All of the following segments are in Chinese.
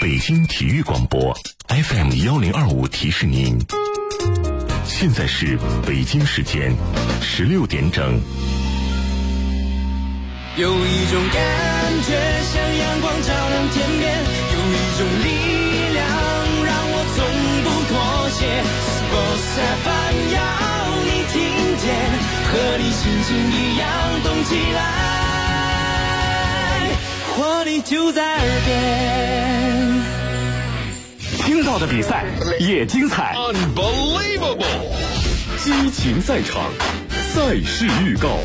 北京体育广播 FM1025提示您，现在是北京时间16点整。 有一种感觉像阳光照亮天边，有一种力量让我从不妥协。Sports FM 要你听见，和你心情一样动起来，活力就在耳边。 听到的比赛也精彩 Unbelievable， 激情赛场，赛事预告。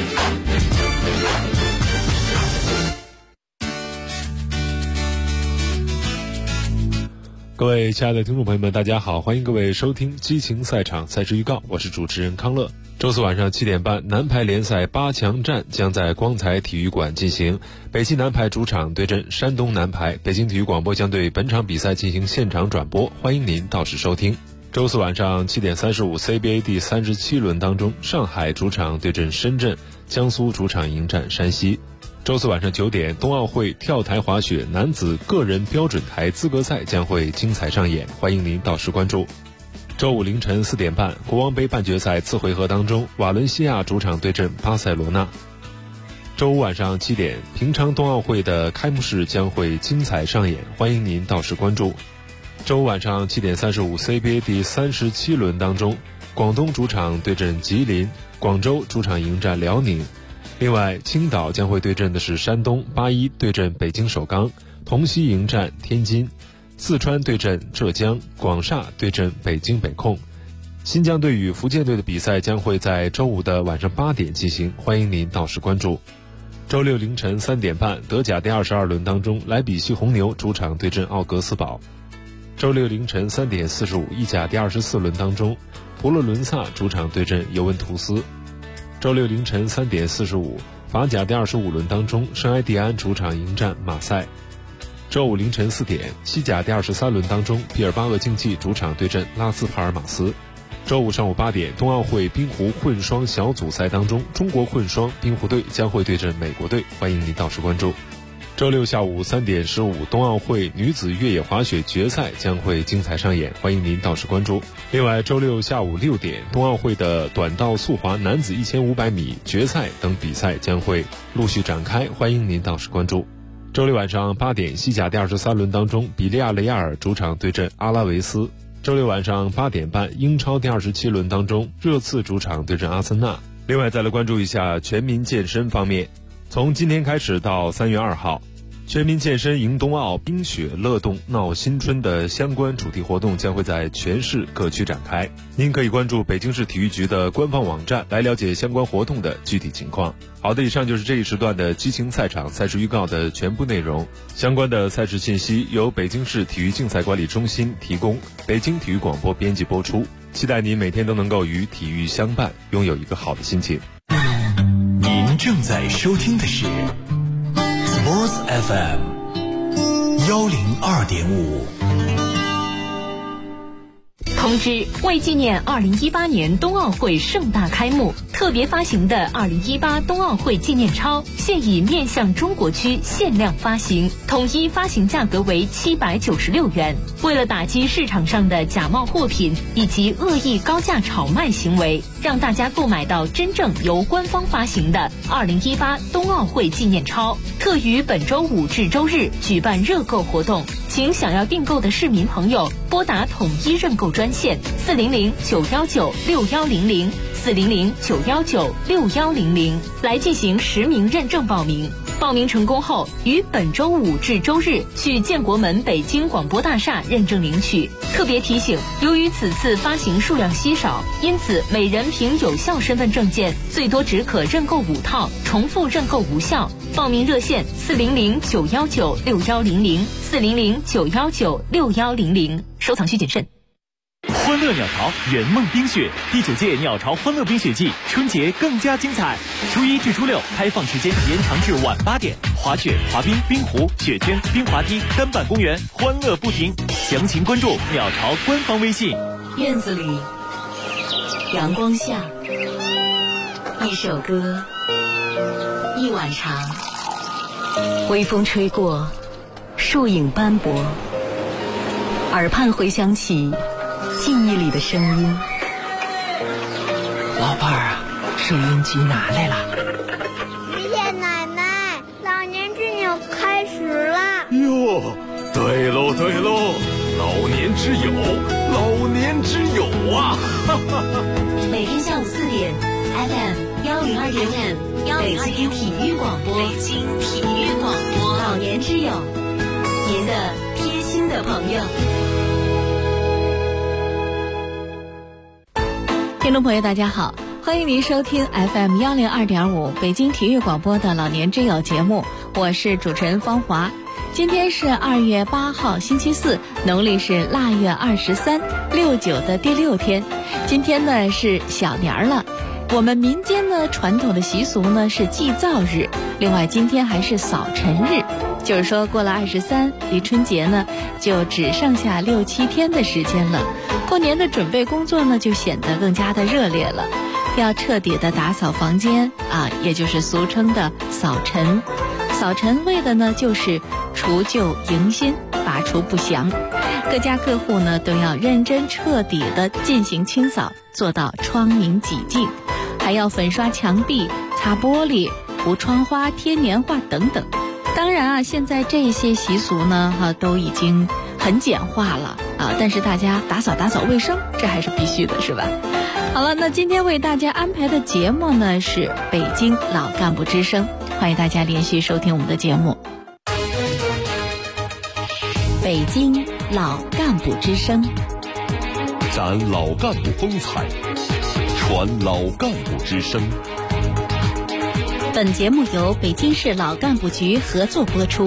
各位亲爱的听众朋友们，大家好，欢迎各位收听激情赛场赛事预告，我是主持人康乐。周四晚上7点半，男排联赛8强战将在光彩体育馆进行，北汽男排主场对阵山东男排，北京体育广播将对本场比赛进行现场转播，欢迎您到时收听。周四晚上7点35 CBA 第37轮当中，上海主场对阵深圳，江苏主场迎战山西。周四晚上9点，冬奥会跳台滑雪男子个人标准台资格赛将会精彩上演，欢迎您到时关注。周五凌晨4点半，国王杯半决赛次回合当中，瓦伦西亚主场对阵巴塞罗那。周五晚上7点，平昌冬奥会的开幕式将会精彩上演，欢迎您到时关注。周五晚上7点35 CBA 第37轮当中，广东主场对阵吉林，广州主场迎战辽宁。另外，青岛将会对阵的是山东，81对阵北京首钢，同曦迎战天津，四川对阵浙江，广厦对阵北京北控。新疆队与福建队的比赛将会在周五的晚上8点进行，欢迎您到时关注。周六凌晨3点半，德甲第22轮当中，莱比锡红牛主场对阵奥格斯堡。周六凌晨3点45，意甲第24轮当中，佛罗伦萨主场对阵尤文图斯。周六凌晨3点45，法甲第25轮当中，圣埃蒂安主场迎战马赛。周五凌晨4点，西甲第23轮当中，毕尔巴鄂竞技主场对阵拉斯帕尔马斯。周五上午8点，冬奥会冰壶混双小组赛当中，中国混双冰壶队将会对阵美国队，欢迎您到时关注。周六下午3点15，冬奥会女子越野滑雪决赛将会精彩上演，欢迎您到时关注。另外，周六下午6点，冬奥会的短道速滑男子1500米决赛等比赛将会陆续展开，欢迎您到时关注。周六晚上8点，西甲第23轮当中，比利亚雷亚尔主场对阵阿拉维斯。周六晚上8点半，英超第27轮当中，热刺主场对阵阿森纳。另外，再来关注一下全民健身方面。从今天开始到3月2号，全民健身迎冬奥，冰雪乐动闹新春的相关主题活动将会在全市各区展开。您可以关注北京市体育局的官方网站来了解相关活动的具体情况。好的，以上就是这一时段的激情赛场赛事预告的全部内容。相关的赛事信息由北京市体育竞赛管理中心提供，北京体育广播编辑播出。期待您每天都能够与体育相伴，拥有一个好的心情。 您正在收听的是 Sports FM 102.5。 通知：为纪念2018年冬奥会盛大开幕，特别发行的2018冬奥会纪念钞现已面向中国区限量发行，统一发行价格为796元。为了打击市场上的假冒货品以及恶意高价炒卖行为，让大家购买到真正由官方发行的2018冬奥会纪念钞，特于本周5至周日举办热购活动。请想要订购的市民朋友拨打统一认购专线400-919-6100 400-919-6100来进行实名认证报名。报名成功后，于本周5至周日去建国门北京广播大厦认证领取。特别提醒，由于此次发行数量稀少，因此每人凭有效身份证件最多只可认购5套，重复认购无效。报名热线400-919-6100 400-919-6100。收藏需谨慎。 欢乐鸟巢圆梦冰雪第9届鸟巢欢乐冰雪季春节更加精彩，初1至初6开放时间延长至晚8点，滑雪、滑冰、冰壶、雪圈、冰滑梯、单板公园欢乐不停。详情关注鸟巢官方微信。 院子里，阳光下，一首歌，一碗茶，微风吹过，树影斑驳， 耳畔回响起记忆里的声音。 老伴儿啊，收音机拿来了。 谢谢奶奶，老年之友开始了。 哟，对喽对喽，老年之友，老年之友啊！哈哈哈。 每天下午4点 FM 102.5，北京体育广播，北京体育广播，老年之友，您的贴心的朋友。听众朋友，大家好，欢迎您收听 FM 102.5北京体育广播的老年之友节目，我是主持人方华。今天是2月8号星期四，农历是腊月23，69的第6天。今天呢是小年了，我们民间呢传统的习俗呢是祭灶日，另外今天还是扫尘日，就是说过了23，离春节呢就只剩下6、7天的时间了。过年的准备工作呢就显得更加的热烈了，要彻底的打扫房间啊，也就是俗称的扫尘。扫尘为的呢就是除旧迎新，拔除不祥。各家各户呢都要认真彻底的进行清扫，做到窗明几净，还要粉刷墙壁、擦玻璃、糊窗花、贴年画等等。当然啊，现在这些习俗呢都已经很简化了啊，但是大家打扫卫生，这还是必须的，是吧？好了，那今天为大家安排的节目呢是北京老干部之声，欢迎大家连续收听我们的节目。北京老干部之声， 展老干部风采，传老干部之声。 本节目由北京市老干部局合作播出。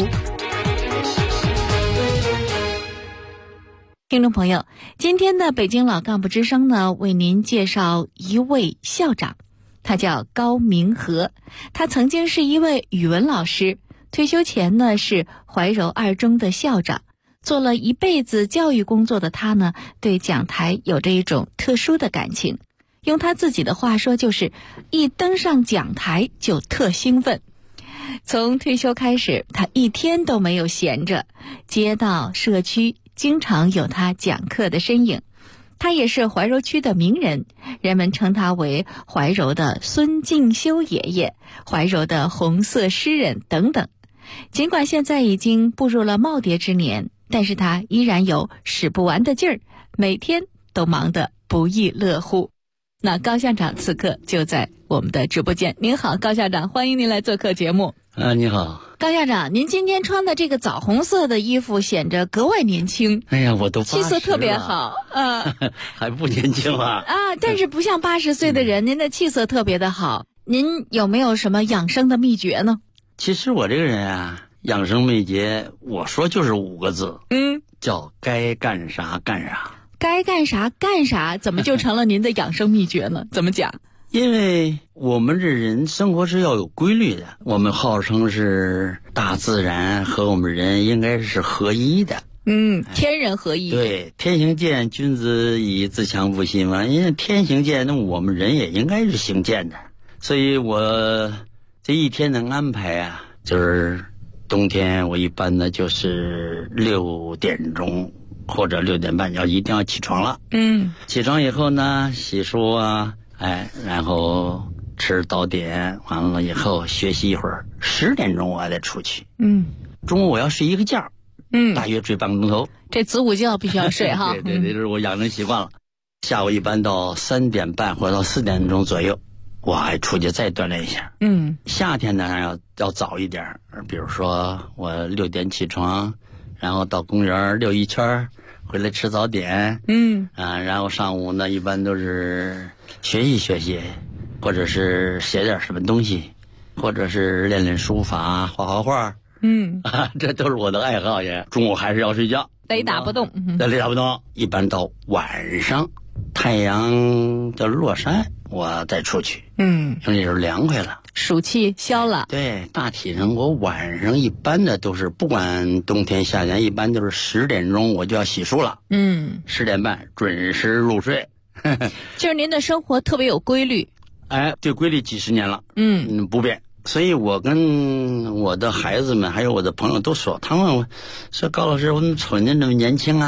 听众朋友，今天的北京老干部之声呢，为您介绍一位校长，他叫高明和，他曾经是一位语文老师，退休前呢是怀柔二中的校长。做了一辈子教育工作的他呢，对讲台有着一种特殊的感情。用他自己的话说，就是一登上讲台就特兴奋。从退休开始，他一天都没有闲着，街道、社区经常有他讲课的身影。他也是怀柔区的名人，人们称他为怀柔的孙敬修爷爷、怀柔的红色诗人等等。尽管现在已经步入了耄耋之年，但是他依然有使不完的劲儿，每天都忙得不亦乐乎。那高校长此刻就在我们的直播间。您好，高校长，欢迎您来做客节目。 你好， 高校长，您今天穿的这个枣红色的衣服显着格外年轻。 哎呀，我都气色特别好， 还不年轻啊？ 但是不像80岁的人，您的气色特别的好。您有没有什么养生的秘诀呢？ 其实我这个人啊，养生秘诀，我说就是5个字，叫该干啥干啥。 该干啥干啥，怎么就成了您的养生秘诀呢？怎么讲？ 因为我们这人生活是要有规律的，我们号称是大自然和我们人应该是合一的。 天人合一。 对，天行健，君子以自强不息嘛。因为天行健，那我们人也应该是行健的。所以我这一天的安排啊，就是冬天我一般呢就是6点钟或者6点半一定要起床了。起床以后呢，洗漱啊，然后吃早点，完了以后学习一会儿，10点钟我还得出去。中午我要睡一个觉，大约睡半个钟头。 这子午觉必须要睡哈。 对，这是我养成习惯了。下午一般到3点半或者到4点钟左右，我还出去再锻炼一下。夏天呢要早一点，比如说我6点起床，然后到公园溜一圈，回来吃早点。然后上午呢一般都是学习，或者是写点什么东西，或者是练书法、画画。这都是我的爱好也。中午还是要睡觉， 雷打不动。 雷打不动。一般到晚上太阳的落山，我再出去。因为那时候凉快了， 暑气消了。 对，大体上我晚上一般的都是，不管冬天夏天，一般都是10点钟我就要洗漱了。10点半准时入睡。 就是您的生活特别有规律。 这规律几十年了。不变。所以我跟我的孩子们还有我的朋友都说，他问我说，高老师，我怎么瞅您这么年轻啊？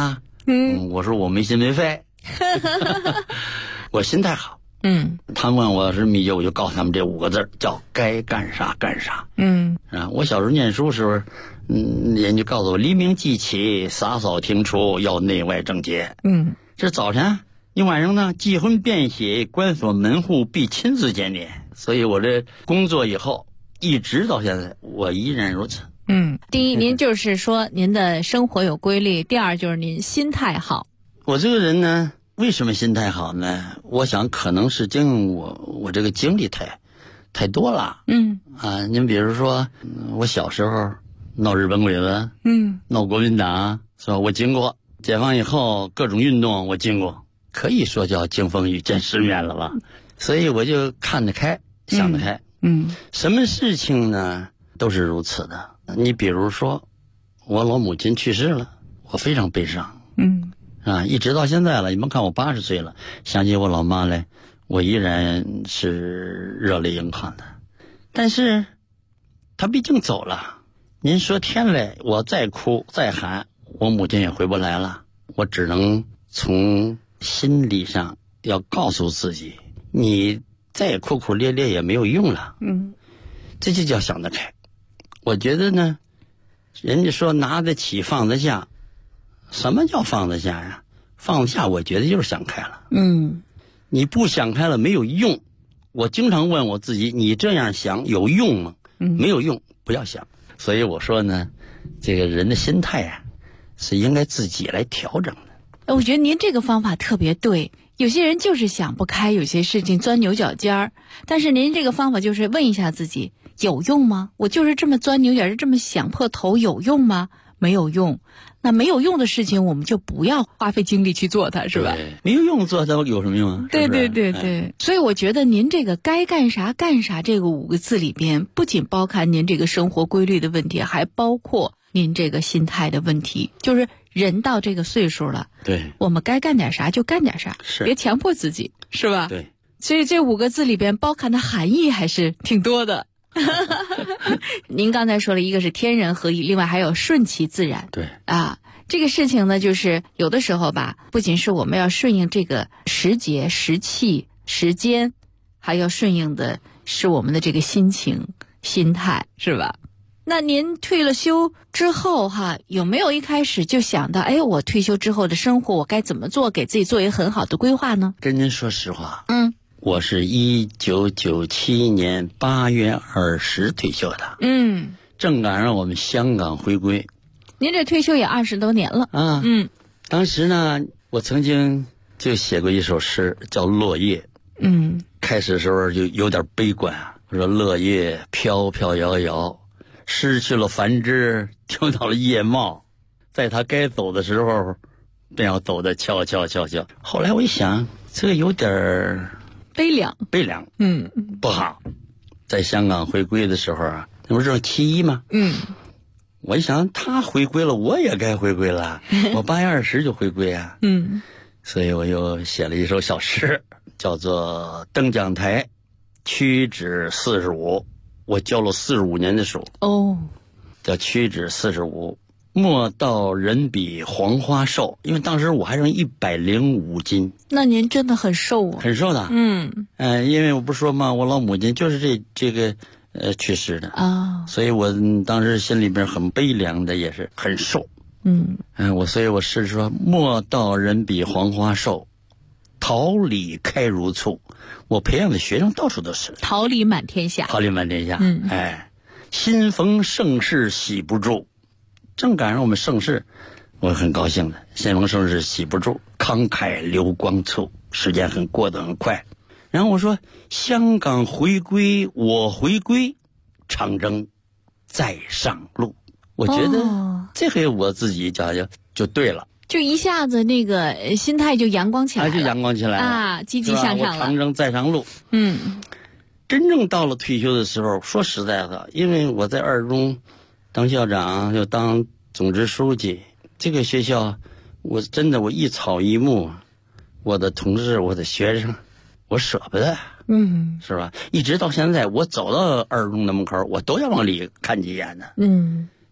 我说我没心没肺，我心态好。他们问我是秘诀，我就告诉他们这5个字，叫该干啥干啥。我小时候念书时候，人就告诉我黎明即起，洒扫庭除，要内外整洁。这早晨，你晚上呢，祭魂便血，关锁门户，必亲自检点。所以我这工作以后，一直到现在，我依然如此。 第一，您就是说您的生活有规律；第二，就是您心态好。 我这个人呢，为什么心态好呢？我想可能是我这个经历太多了。您比如说，我小时候闹日本鬼子，闹国民党，是吧？我经过。解放以后，各种运动我经过，可以说叫经风雨见世面了吧。所以我就看得开，想得开。什么事情呢，都是如此的。你比如说，我老母亲去世了，我非常悲伤。一直到现在了，你们看我80岁了，想起我老妈来，我依然是热泪盈眶的。但是，她毕竟走了。您说天来，我再哭再喊，我母亲也回不来了。我只能从心理上要告诉自己，你再苦苦咧咧也没有用了。这就叫想得开。我觉得呢，人家说拿得起放得下，什么叫放得下呀？放得下，我觉得就是想开了。你不想开了没有用。我经常问我自己，你这样想有用吗？没有用，不要想。所以我说呢，这个人的心态啊，是应该自己来调整的。 我觉得您这个方法特别对。有些人就是想不开，有些事情钻牛角尖儿，但是您这个方法就是问一下自己，有用吗？我就是这么钻牛角尖，这么想破头，有用吗？没有用。那没有用的事情，我们就不要花费精力去做它，是吧？ 没有用做它有什么用啊？ 对。所以我觉得您这个该干啥干啥这个5个字里边，不仅包含您这个生活规律的问题，还包括您这个心态的问题。就是人到这个岁数了， 对， 我们该干点啥就干点啥， 是别强迫自己，是吧？ 对。 所以这5个字里边包含的含义还是挺多的。您刚才说了一个是天人合一，另外还有顺其自然。 对这个事情呢，就是有的时候吧，不仅是我们要顺应这个时节、时气、时间，还要顺应的是我们的这个心情、心态，是吧？那您退了休之后有没有一开始就想到，我退休之后的生活我该怎么做，给自己做一个很好的规划呢？ 跟您说实话，我是1997年8月20退休的。正赶上我们香港回归。 您这退休也20多年了啊。当时呢，我曾经就写过一首诗，叫《落叶》。开始的时候就有点悲观啊，我说落叶飘飘摇摇，失去了繁枝，丢到了叶茂，在他该走的时候，便要走得悄悄悄悄。后来我一想，这个有点悲凉。 不好。在香港回归的时候啊，那不是71吗？我一想，他回归了，我也该回归了。我8月20就回归啊。所以我又写了一首小诗，叫做《登讲台屈指45》。我教了45年的书。叫屈指45。莫道人比黄花瘦，因为当时我还剩105斤。 那您真的很瘦啊。 很瘦的。因为我不是说嘛，我老母亲就是这个去世的啊，所以我当时心里边很悲凉的，也是很瘦。所以我是说，莫道人比黄花瘦，桃李开如簇。我培养的学生到处都是， 桃李满天下。 桃李满天下。新逢盛世喜不住，正赶上我们盛世，我很高兴的。新逢盛世喜不住，慷慨流光促，时间过得很快。然后我说，香港回归，我回归，长征再上路。我觉得这回我自己就对了， 就一下子那个心态就阳光起来了， 就阳光起来了啊，积极向上了。 我长征再上路。真正到了退休的时候，说实在的，因为我在二中当校长，又当总支书记，这个学校我真的一草一木，我的同事，我的学生，我舍不得。是吧？一直到现在，我走到二中的门口，我都要往里看几眼的。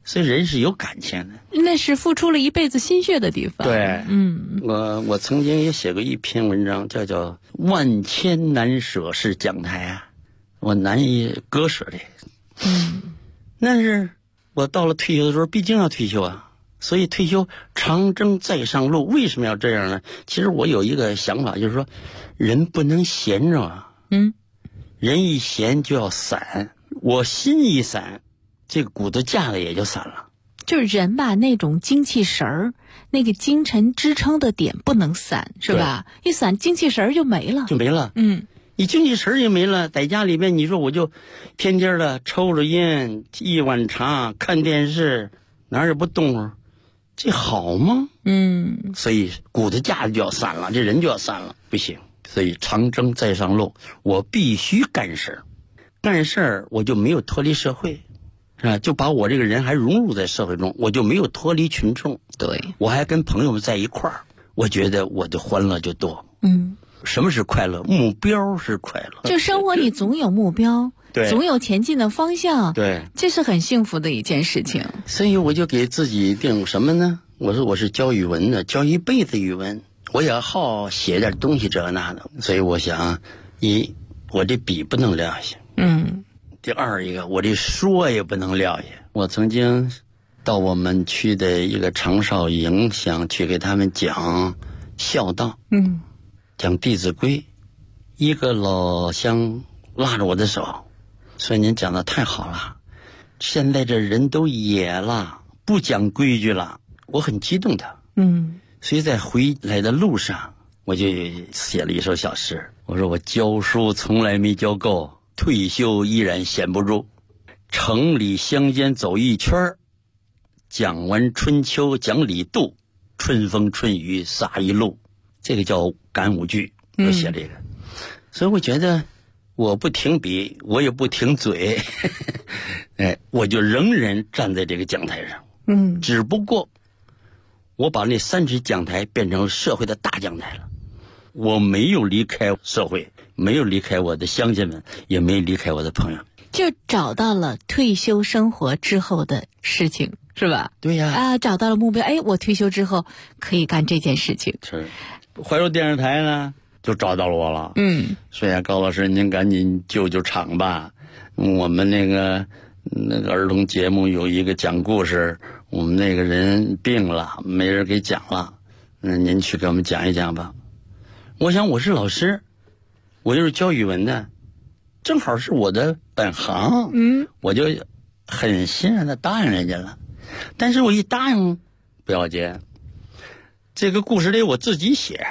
所以人是有感情的， 那是付出了一辈子心血的地方。 对，我曾经也写过一篇文章，叫万千难舍是讲台啊，我难以割舍的。但是我到了退休的时候，毕竟要退休啊，所以退休长征再上路。为什么要这样呢？其实我有一个想法，就是说人不能闲着啊。人一闲就要散，我心一散，这个骨头架子也就散了。 就是人吧，那种精气神儿，那个精神支撑的点不能散，是吧？一散精气神儿就没了，你精气神儿也没了，在家里面你说我就天天的抽着烟，一碗茶，看电视，哪儿也不动会儿，这好吗？所以骨头架子就要散了，这人就要散了，不行。所以长征再上路，我必须干事儿我就没有脱离社会，是吧？就把我这个人还融入在社会中，我就没有脱离群众。 对， 我还跟朋友们在一块儿，我觉得我的欢乐就多。什么是快乐？目标是快乐。 就生活你总有目标， 对， 总有前进的方向， 对， 这是很幸福的一件事情。 所以我就给自己定什么呢？我说我是教语文的，教一辈子语文。我也好写点东西这那的，所以我想，我这笔不能撂下。第二一个，我这说也不能撂下。我曾经到我们区的一个长少营，想去给他们讲孝道，讲《弟子规》。一个老乡拉着我的手，说您讲的太好了，现在这人都野了，不讲规矩了。我很激动的。所以在回来的路上，我就写了一首小诗。我说我教书从来没教够，退休依然闲不住。城里乡间走一圈，讲完春秋讲李杜，春风春雨洒一路。这个叫感悟句，我写这个。所以我觉得我不停笔，我也不停嘴，我就仍然站在这个讲台上。只不过我把那3尺讲台变成社会的大讲台了，我没有离开社会，没有离开我的乡亲们，也没离开我的朋友， 就找到了退休生活之后的事情，是吧？ 对呀。 找到了目标，我退休之后可以干这件事情。 是，怀柔电视台呢就找到了我了。说呀，高老师您赶紧救场吧，我们那个儿童节目有一个讲故事，我们那个人病了，没人给讲了，您去给我们讲一讲吧。我想我是老师，我就是教语文的，正好是我的本行，我就很欣然的答应人家了。但是我一答应不要紧，这个故事得我自己写。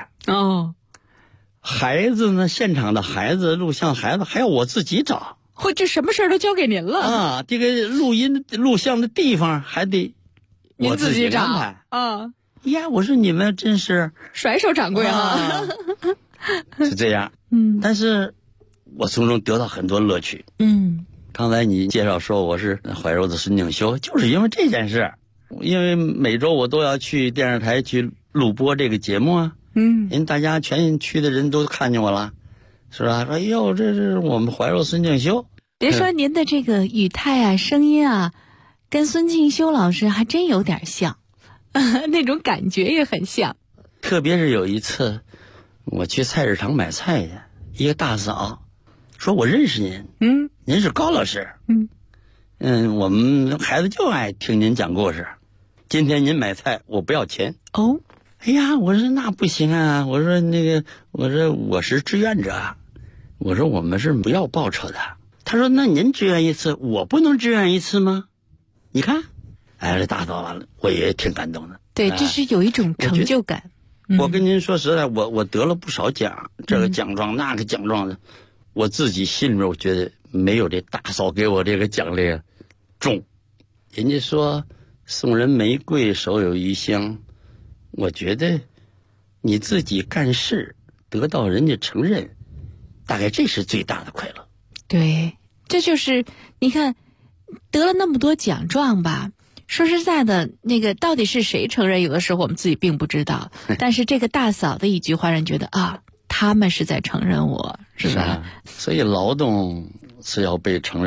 孩子呢，现场的孩子，录像孩子还要我自己找。 这什么事儿都交给您了这个录像的地方还得我自己安排我说你们真是甩手掌柜是这样。但是我从中得到很多乐趣。刚才你介绍说我是怀柔的孙敬修，就是因为这件事，因为每周我都要去电视台去录播这个节目啊。人大家全区的人都看见我了，是吧？说哎呦，这是我们怀柔孙敬修。 别说您的这个语态声音跟孙敬修老师还真有点像，那种感觉也很像。 特别是有一次我去菜市场买菜去，一个大嫂说我认识您，您是高老师，我们孩子就爱听您讲故事，今天您买菜我不要钱。哎呀，我说那不行啊，我说我是志愿者，我说我们是不要报酬的。他说那您志愿一次，我不能志愿一次吗？你看，这大嫂完了，我也挺感动的。 对，这是有一种成就感。 我跟您说实在，我得了不少奖，这个奖状那个奖状的，我自己心里面我觉得没有这大嫂给我这个奖励重。人家说送人玫瑰手有余香，我觉得你自己干事得到人家承认，大概这是最大的快乐。 对，这就是你看得了那么多奖状吧，说实在的，那个到底是谁承认，有的时候我们自己并不知道。但是这个大嫂的一句话让人觉得他们是在承认我，是吧？ 所以劳动是要被承认的。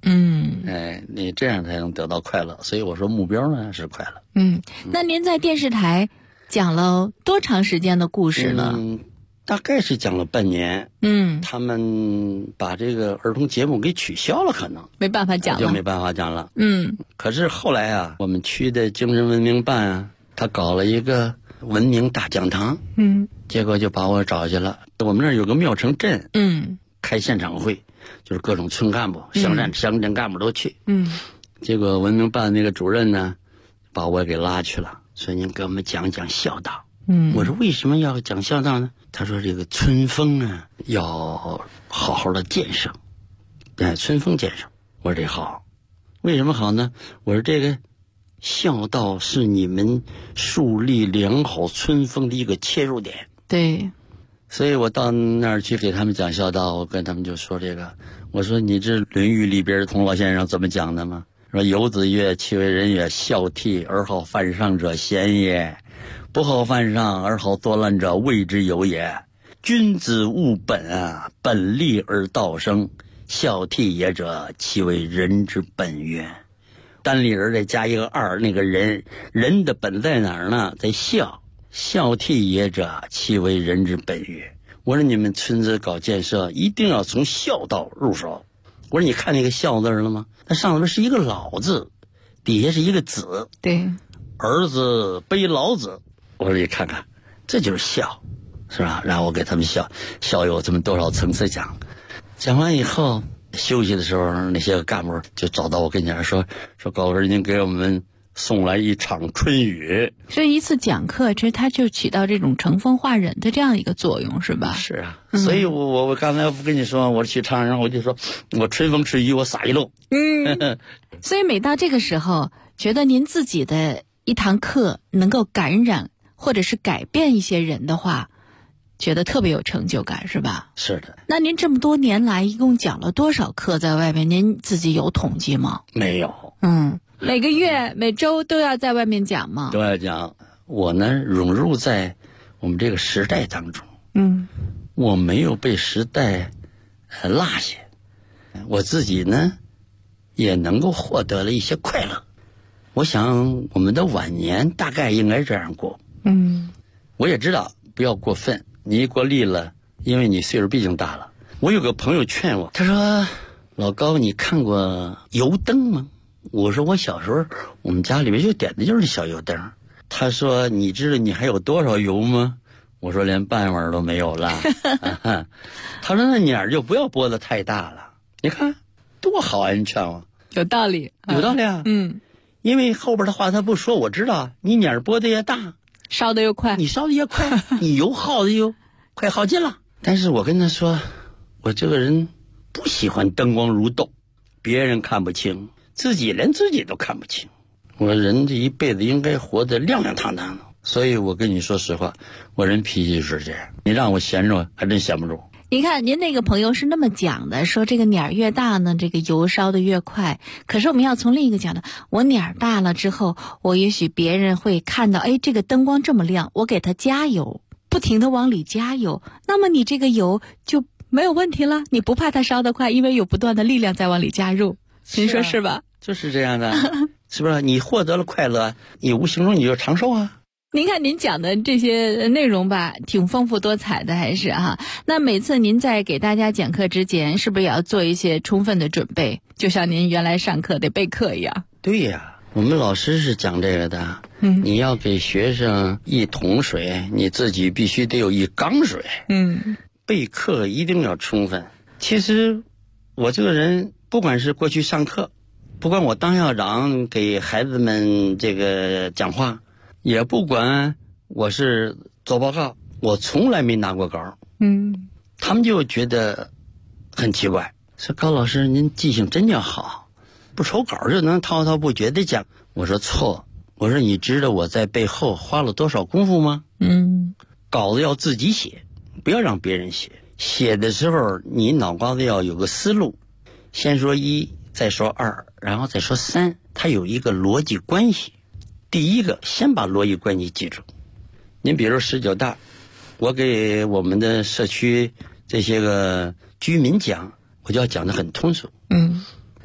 你这样才能得到快乐。所以我说目标呢是快乐。 那您在电视台讲了多长时间的故事呢？ 大概是讲了半年。他们把这个儿童节目给取消了，可能没办法讲了， 就没办法讲了。可是后来啊，我们区的精神文明办啊，他搞了一个文明大讲堂。结果就把我找去了。我们那儿有个庙城镇，开现场会，就是各种村干部、乡镇干部都去。结果文明办那个主任呢，把我给拉去了，说您给我们讲讲孝道。我说为什么要讲孝道呢？他说这个村风啊，要好好的建设，村风建设。我说这好，为什么好呢？我说这个孝道是你们树立良好村风的一个切入点。 对， 所以我到那儿去给他们讲孝道，我跟他们就说这个，我说你这《论语》里边童老先生怎么讲的吗？说游子曰：“其为人也，孝悌而好犯上者贤也，不好犯上而好作乱者谓之有也。君子务本啊，本立而道生，孝悌也者，其为人之本也。”单立人再加一个二，那个人的本在哪儿呢？在孝。孝悌也者，其为人之本也。我说你们村子搞建设一定要从孝道入手。我说你看那个孝字了吗？那上面是一个老字，底下是一个子。 对， 儿子背老子。我说你看看，这就是孝，是吧？然后我给他们孝有这么多少层次讲。讲完以后休息的时候，那些个干部就找到我跟前说高老师，您给我们送来一场春雨。 这一次讲课，其实它就起到这种乘风化人的这样一个作用，是吧？ 是啊，所以我刚才不跟你说，我去唱，然后我就说我春风吹雨，我洒一路。 所以每到这个时候，觉得您自己的一堂课能够感染或者是改变一些人的话，觉得特别有成就感，是吧？ 是的。 那您这么多年来一共讲了多少课在外面？您自己有统计吗？ 没有。 每个月每周都要在外面讲吗？ 都要讲。我呢融入在我们这个时代当中。我没有被时代落下，我自己呢也能够获得了一些快乐。我想我们的晚年大概应该这样过。我也知道不要过分，你一过力了，因为你岁数毕竟大了。我有个朋友劝我，他说老高，你看过油灯吗？我说我小时候我们家里面就点的就是小油灯。他说你知道你还有多少油吗？我说连半碗都没有了。他说那捻儿就不要拨得太大了。你看多好啊，人劝我有道理， 有道理啊。因为后边的话他不说，我知道你捻儿拨得越大， 烧得越快， 你烧得越快，你油耗的又快耗尽了。但是我跟他说，我这个人不喜欢灯光如豆，别人看不清，自己连自己都看不清。我人这一辈子应该活得亮亮堂堂的。所以我跟你说实话，我人脾气就是这样，你让我闲着还真闲不住。 你看您那个朋友是那么讲的，说这个捻儿越大呢，这个油烧得越快。可是我们要从另一个讲的，我捻儿大了之后，我也许别人会看到，哎，这个灯光这么亮，我给它加油，不停地往里加油，那么你这个油就没有问题了，你不怕它烧得快，因为有不断的力量在往里加入。您说是吧？ 就是这样的。是不是你获得了快乐，你无形中你就长寿啊。 您看您讲的这些内容吧，挺丰富多彩的，还是哈。那每次您在给大家讲课之前，是不是也要做一些充分的准备？就像您原来上课得备课一样。 对呀，我们老师是讲这个的。你要给学生一桶水，你自己必须得有一缸水。备课一定要充分。其实我这个人，不管是过去上课，不管我当校长给孩子们这个讲话，也不管我是做报告，我从来没拿过稿。他们就觉得很奇怪，说高老师您记性真叫好，不抽稿就能滔滔不绝地讲。我说错，我说你知道我在背后花了多少功夫吗？稿子要自己写，不要让别人写。写的时候你脑瓜子要有个思路，先说一，再说二，然后再说三，它有一个逻辑关系。第一个，先把逻辑关系记住。您比如19大，我给我们的社区这些个居民讲，我就要讲得很通俗。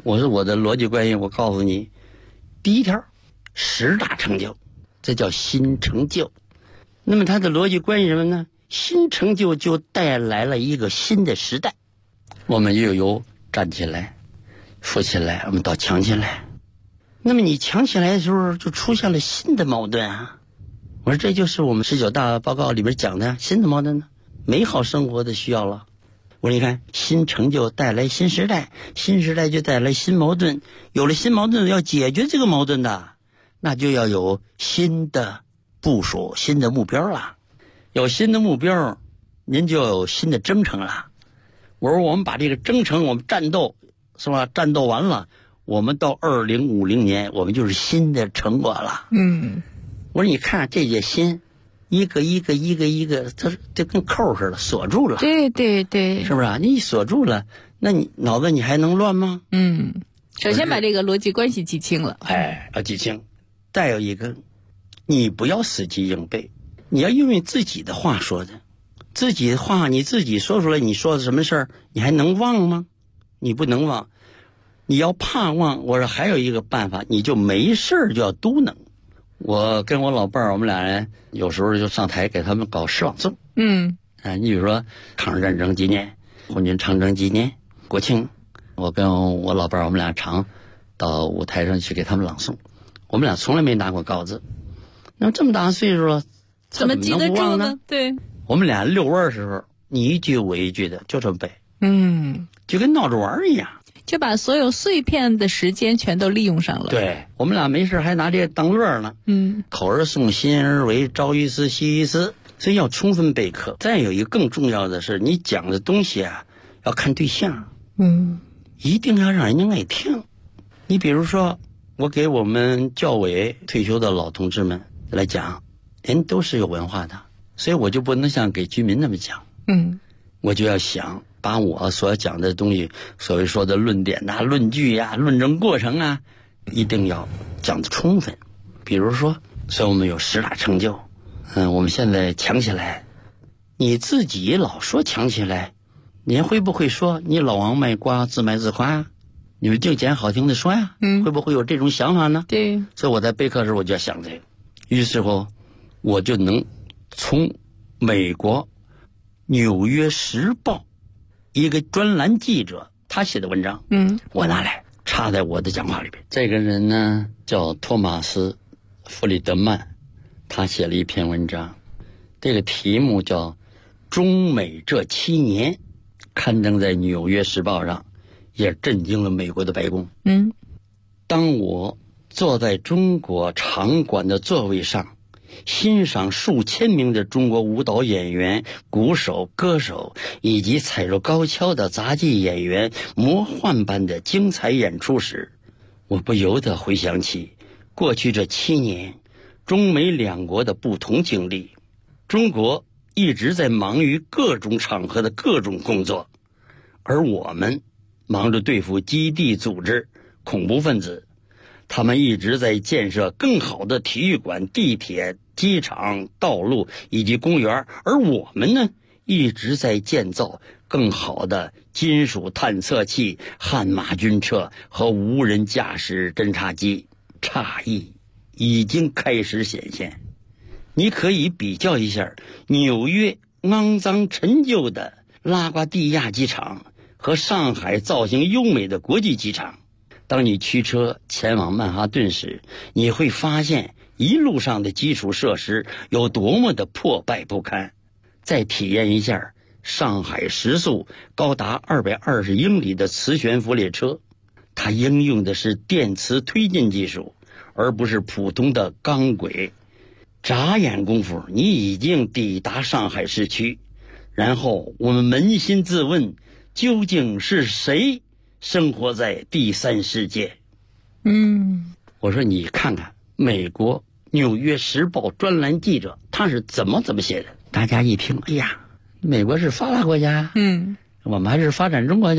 我说我的逻辑关系，我告诉你，第一条，10大成就，这叫新成就。那么它的逻辑关系什么呢？新成就就带来了一个新的时代，我们又由站起来、富起来，我们到强起来。那么你强起来的时候，就出现了新的矛盾啊！我说这就是我们19大报告里边讲的新的矛盾呢，美好生活的需要了。我说你看，新成就带来新时代，新时代就带来新矛盾，有了新矛盾，要解决这个矛盾的，那就要有新的部署、新的目标了。有新的目标，您就有新的征程了。我说我们把这个征程，我们战斗是吧？战斗完了，我们到2050年，我们就是新的成果了。我说你看这些新，一个一个，这跟扣似的锁住了。 对对对， 是不是啊？你一锁住了，那你脑子你还能乱吗？ 首先把这个逻辑关系记清了。 要记清。再有一个，你不要死记硬背，你要用自己的话说的，自己的话你自己说出来，你说的什么事儿，你还能忘吗？你不能忘。你要怕忘，我说还有一个办法，你就没事儿就要嘟囔。我跟我老伴儿，我们俩人有时候就上台给他们搞诗朗诵。你比如说抗日战争纪念、红军长征纪念、国庆，我跟我老伴儿，我们俩常到舞台上去给他们朗诵。我们俩从来没拿过稿子，那么这么大岁数了， 怎么记得住呢？对， 我们俩遛弯的时候，你一句我一句的，就这么背。就跟闹着玩一样。 就把所有碎片的时间全都利用上了。 对，我们俩没事还拿这个当乐呢。口而诵，心而为，朝于斯，夕于斯。所以要充分备课。再有一个更重要的是，你讲的东西啊，要看对象。一定要让人家爱听。你比如说，我给我们教委退休的老同志们来讲，人都是有文化的，所以我就不能像给居民那么讲。我就要想把我所讲的东西，所谓说的论点呐、论据呀、论证过程啊，一定要讲得充分。比如说，所以我们有10大成就。我们现在强起来，你自己老说强起来，您会不会说你老王卖瓜自卖自夸呀？你们净捡好听的说呀？会不会有这种想法呢？ 对。 所以我在备课的时候我就要想这个，于是乎我就能从美国纽约时报一个专栏记者他写的文章，我拿来插在我的讲话里边。这个人呢叫托马斯·弗里德曼，他写了一篇文章，这个题目叫《中美这7年》，刊登在纽约时报上，也震惊了美国的白宫。当我坐在中国场馆的座位上，欣赏数千名的中国舞蹈演员、鼓手、歌手以及踩着高跷的杂技演员魔幻般的精彩演出时，我不由得回想起过去这7年中美两国的不同经历。中国一直在忙于各种场合的各种工作，而我们忙着对付基地组织、恐怖分子。他们一直在建设更好的体育馆、地铁、机场、道路以及公园，而我们呢，一直在建造更好的金属探测器、悍马军车和无人驾驶侦察机。差异已经开始显现。你可以比较一下纽约肮脏陈旧的拉瓜蒂亚机场和上海造型优美的国际机场。当你驱车前往曼哈顿时，你会发现一路上的基础设施有多么的破败不堪。再体验一下上海时速高达220英里的磁悬浮列车，它应用的是电磁推进技术，而不是普通的钢轨。眨眼功夫，你已经抵达上海市区。然后我们扪心自问，究竟是谁生活在第3世界？我说你看看美国纽约时报专栏记者他是怎么写的。大家一听，哎呀，美国是发达国家，我们还是发展中国家，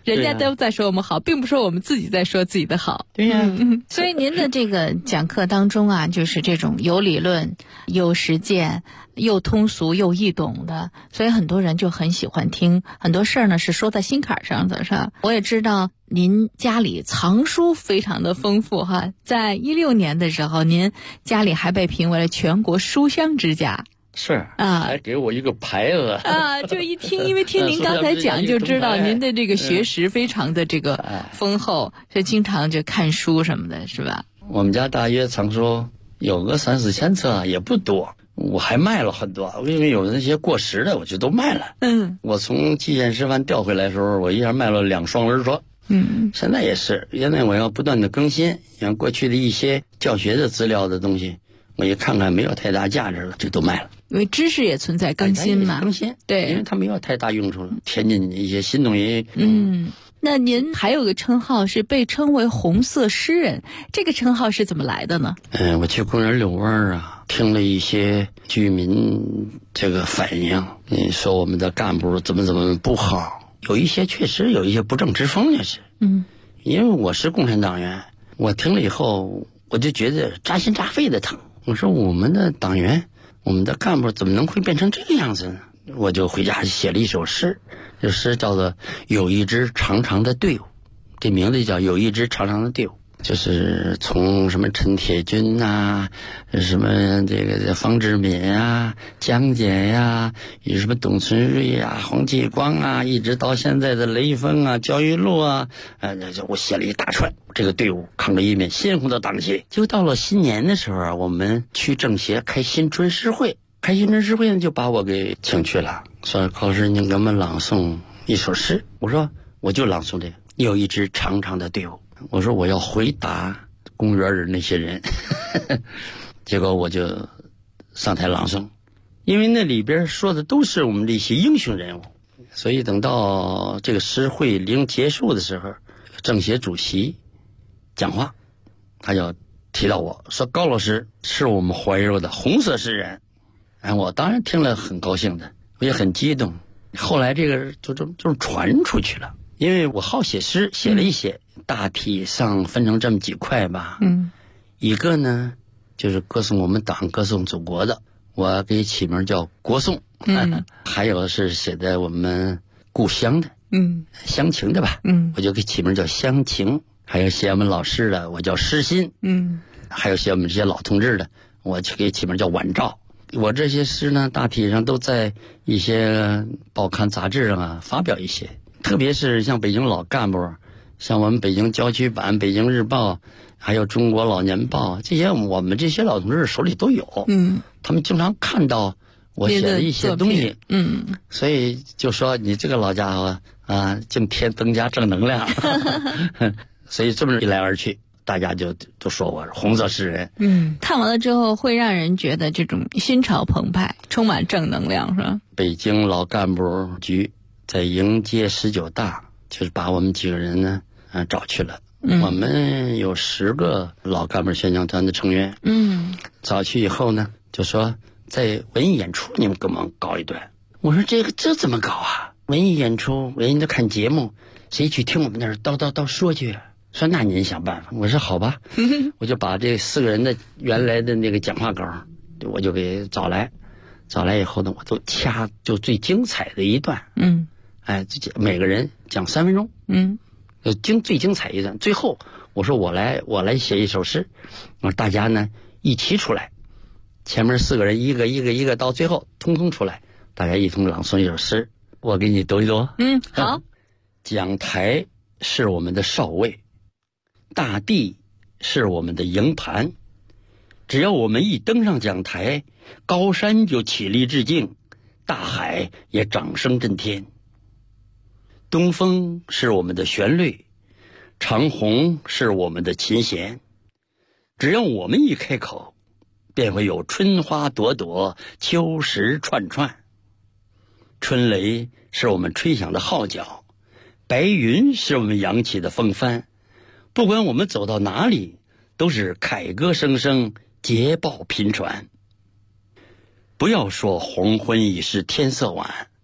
人家都在说我们好，并不是我们自己在说自己的好。 对呀。 所以您的这个讲课当中啊，就是这种有理论、有实践、又通俗又易懂的，所以很多人就很喜欢听。很多事儿呢是说在心坎上的，是吧？我也知道您家里藏书非常的丰富哈，在2016年的时候，您家里还被评为了全国书香之家。 是啊， 还给我一个牌子啊！就一听，因为听您刚才讲，就知道您的这个学识非常的这个丰厚，所以经常就看书什么的，是吧？ 我们家大约藏书有个3-4千册，也不多。我还卖了很多，因为有那些过时的，我就都卖了。我从蓟县师范调回来的时候，我一下卖了2双轮车。现在也是，现在我要不断的更新，像过去的一些教学的资料的东西，我一看看没有太大价值了，就都卖了。 因为知识也存在更新嘛， 更新， 对， 因为它没有太大用处了，添进一些新东西。 那您还有个称号是被称为红色诗人，这个称号是怎么来的呢？ 我去公园遛弯啊，听了一些居民这个反应，说我们的干部怎么不好，有一些确实有一些不正之风，就是因为我是共产党员，我听了以后我就觉得扎心扎肺的疼。我说我们的党员，我们的干部怎么能会变成这个样子呢？我就回家写了一首诗，这诗叫做《有一支长长的队伍》，这名字叫《有一支长长的队伍》，就是从什么陈铁军啊，什么这个方志敏啊、江姐呀，有什么董存瑞啊、黄继光啊，一直到现在的雷锋啊、焦裕禄啊，我写了一大串。这个队伍扛着一面鲜红的党旗，就到了新年的时候啊，我们去政协开新春诗会。开新春诗会呢，就把我给请去了，说高老师您给我们朗诵一首诗。我说我就朗诵这个，有一支长长的队伍。我说我要回答公园的那些人结果我就上台朗诵，因为那里边说的都是我们这些英雄人物，所以等到这个诗会临结束的时候，政协主席讲话，他就提到我说高老师是我们怀柔的红色诗人。我当然听了很高兴的，我也很激动。后来这个就传出去了，因为我好写诗，写了一些，大体上分成这么几块吧。一个呢就是歌颂我们党、歌颂祖国的，我给起名叫国颂。还有是写在我们故乡的，乡情的吧。我就给起名叫乡情。还有写我们老师的，我叫诗心。还有写我们这些老同志的，我就给起名叫晚照。我这些诗呢，大体上都在一些报刊杂志上啊发表一些，特别是像北京老干部，像我们北京郊区版、北京日报，还有中国老年报，这些我们这些老同志手里都有。他们经常看到我写的一些东西，所以就说你这个老家伙啊，净增加正能量。所以这么一来二去，大家就都说我是红色诗人。 看完了之后会让人觉得这种心潮澎湃，充满正能量，是吧？ 北京老干部局在迎接19大，就是把我们几个人呢找去了。我们有10个老干部宣讲团的成员。找去以后呢，就说在文艺演出你们给我们搞一段。我说这怎么搞啊？文艺演出人家都看节目，谁去听我们那儿叨说去了？说那您想办法。我说好吧。我就把这4个人的原来的那个讲话稿我就给找来以后呢，我都掐就最精彩的一段。每个人讲3分钟。最精彩一段。最后我说我来写一首诗，我说大家呢一起出来，前面4个人一个到最后通通出来，大家一同朗诵一首诗。我给你读一读。 好。 讲台是我们的哨位，大地是我们的营盘，只要我们一登上讲台，高山就起立致敬，大海也掌声震天。东风是我们的旋律，长虹是我们的琴弦，只要我们一开口，便会有春花朵朵，秋实串串。春雷是我们吹响的号角，白云是我们扬起的风帆，不管我们走到哪里，都是凯歌声声，捷报频传。不要说黄昏已是天色晚，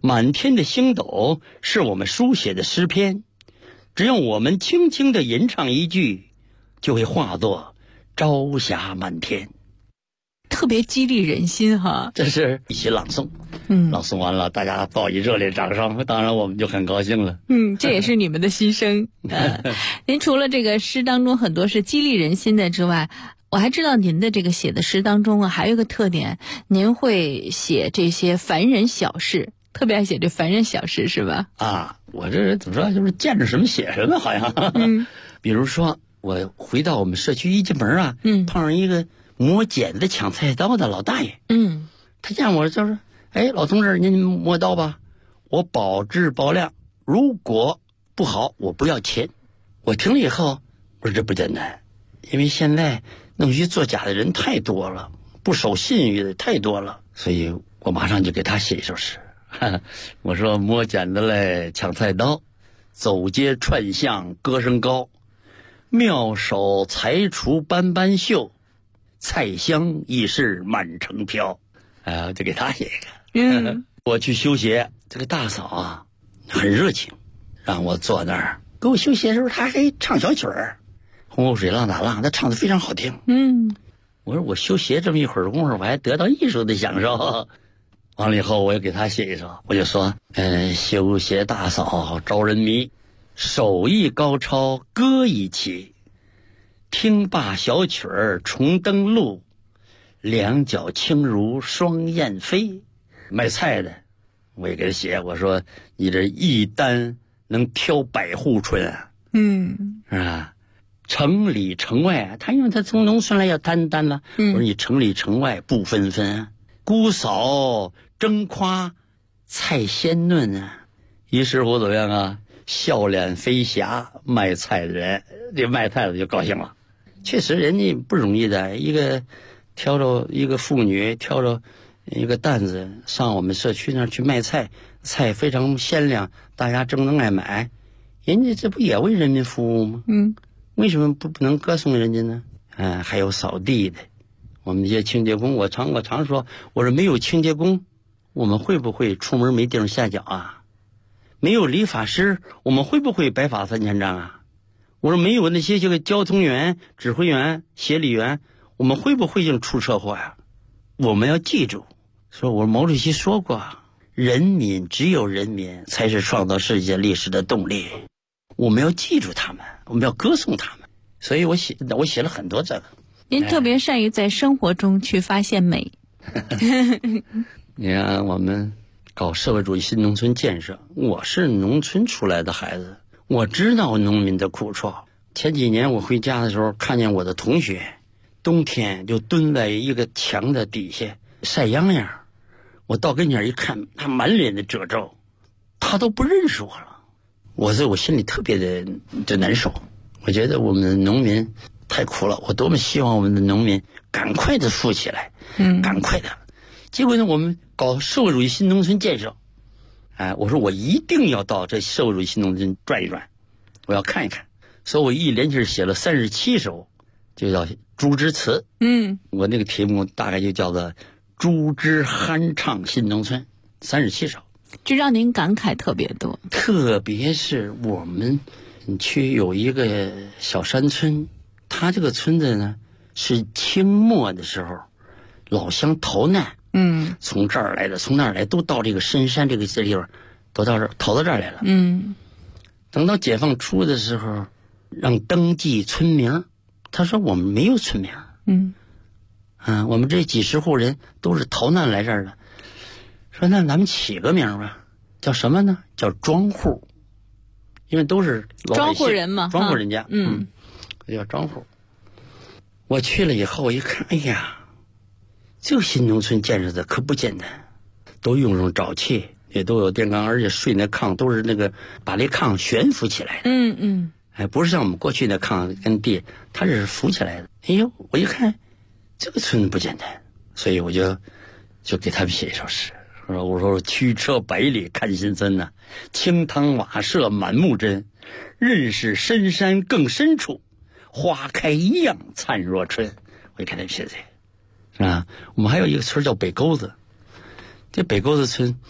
满天的星斗是我们书写的诗篇，只要我们轻轻地吟唱一句，就会化作朝霞满天。 特别激励人心哈。 这是一起朗诵，朗诵完了，大家报以热烈掌声，当然我们就很高兴了。 这也是你们的心声。您除了这个诗当中很多是激励人心的之外，我还知道您的这个写的诗当中还有一个特点，您会写这些凡人小事，特别爱写这凡人小事是吧？ 我这人怎么说，就是见着什么写什么，好像。比如说我回到我们社区一进门碰上一个磨剪子抢菜刀的老大爷，他见我就说：“哎，老同志，您磨刀吧，我保质保量，如果不好，我不要钱。”我听了以后，我说这不简单，因为现在弄虚作假的人太多了，不守信誉的太多了，所以我马上就给他写一首诗。我说：“磨剪子嘞，抢菜刀，走街串巷歌声高，妙手裁厨斑斑秀，菜香亦是满城飘。”就给他写一个。我去修鞋，这个大嫂很热情，让我坐那儿给我修鞋的时候，他还唱小曲儿，洪湖水浪打浪，他唱得非常好听。我说我修鞋这么一会儿功夫，我还得到艺术的享受。完了以后，我又给他写一首，我就说：“修鞋大嫂招人迷，手艺高超歌一起，听罢小曲儿重登路，两脚轻如双燕飞。”卖菜的，我也给他写，我说：“你这一单能挑百户春啊。”是吧？城里城外，他因为他从农村来要单了。我说你城里城外不纷纷，姑嫂争夸菜鲜嫩啊。于是乎怎么样啊？笑脸飞霞，卖菜的人，这卖菜的就高兴了。确实人家不容易的，一个挑着一个妇女挑着一个担子上我们社区那儿去卖菜，菜非常鲜亮，大家争能爱买，人家这不也为人民服务吗？为什么不能歌颂人家呢？还有扫地的，我们这些清洁工，我常说，我说没有清洁工，我们会不会出门没地方下脚啊？没有理发师，我们会不会白发3000丈啊？我说没有那些这个交通员、指挥员、协理员，我们会不会就出车祸呀？我们要记住，说我毛主席说过，人民只有人民才是创造世界历史的动力。我们要记住他们，我们要歌颂他们。所以我写了很多这个。 您特别善于在生活中去发现美。 你看我们搞社会主义新农村建设，我是农村出来的孩子，我知道农民的苦处。前几年我回家的时候，看见我的同学冬天就蹲在一个墙的底下晒秧秧，我到跟前一看，他满脸的褶皱，他都不认识我了。我心里特别的难受，我觉得我们的农民太苦了，我多么希望我们的农民赶快的富起来，赶快的。结果呢，我们搞社会主义新农村建设，我说我一定要到这社会主义新农村转一转，我要看一看，所以我一连气写了37首，就叫猪之词。我那个题目大概就叫做猪之酣畅新农村，37首。 就让您感慨特别多， 特别是我们去有一个小山村，它这个村子呢是清末的时候老乡逃难，从这儿来的，从那儿来，都到这个深山这个地方，都到这儿逃到这儿来了。等到解放初的时候，让登记村名，他说我们没有村名，我们这几十户人都是逃难来这儿的。说那咱们起个名吧，叫什么呢？叫庄户，因为都是老百姓， 庄户人嘛， 庄户人家，叫庄户。我去了以后，我一看，哎呀，这个新农村建设的可不简单，都用上沼气，也都有电缸，而且睡那炕都是那个把这炕悬浮起来的，不是像我们过去那炕跟地，它是浮起来的。哎呦，我一看这个村子不简单，所以我就给他们写一首诗。我说驱车百里看新村呐，清汤瓦舍满目真，认识深山更深处，花开一样灿若春。我就给他们写这个，是吧？我们还有一个村叫北沟子，这北沟子村